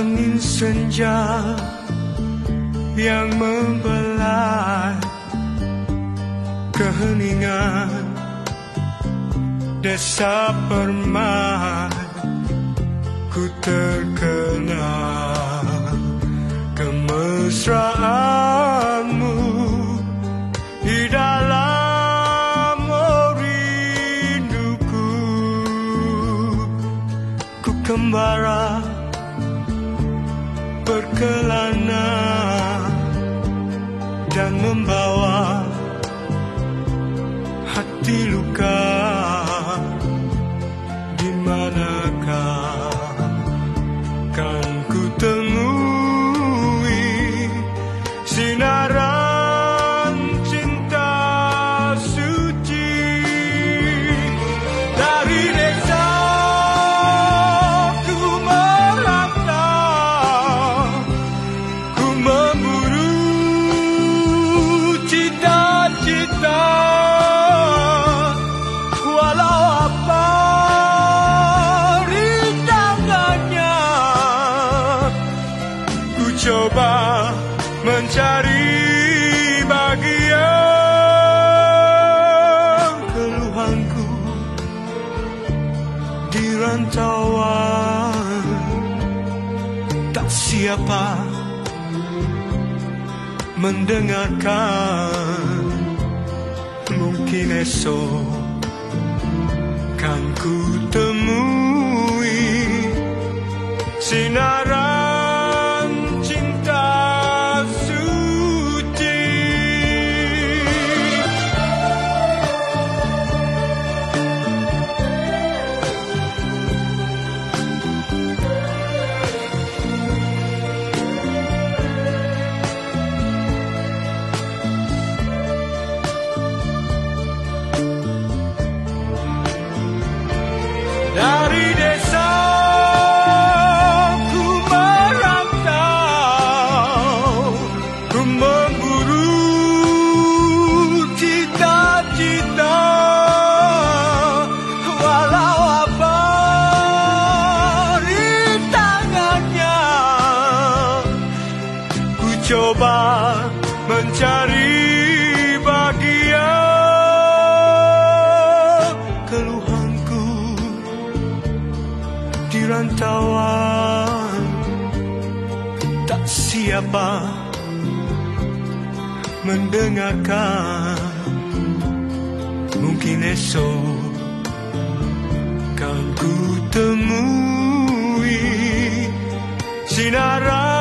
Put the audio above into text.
angin senja yang membelai keheningan desa Permai. Ku terkenal kemesraanmu di dalam rinduku. Ku kembara berkelana dan membawa hati luka. Di manakah kan ku temui sinaran cinta suci dari desa ku merantau, ku memburu cita-cita. Walau apa rintangannya, ku coba mencari bahagia. Keluhanku di rantauan, tak siapa mendengarkan. Mungkin esok kan ku temui sinaran cinta suci. Dari desa ku merantau, ku memburu cita-cita. Walau apa rintangannya, ku coba mencari bahagia. Keluhanku di rantauan, tak siapa mendengarkan. Mungkin esok kan ku temui sinaran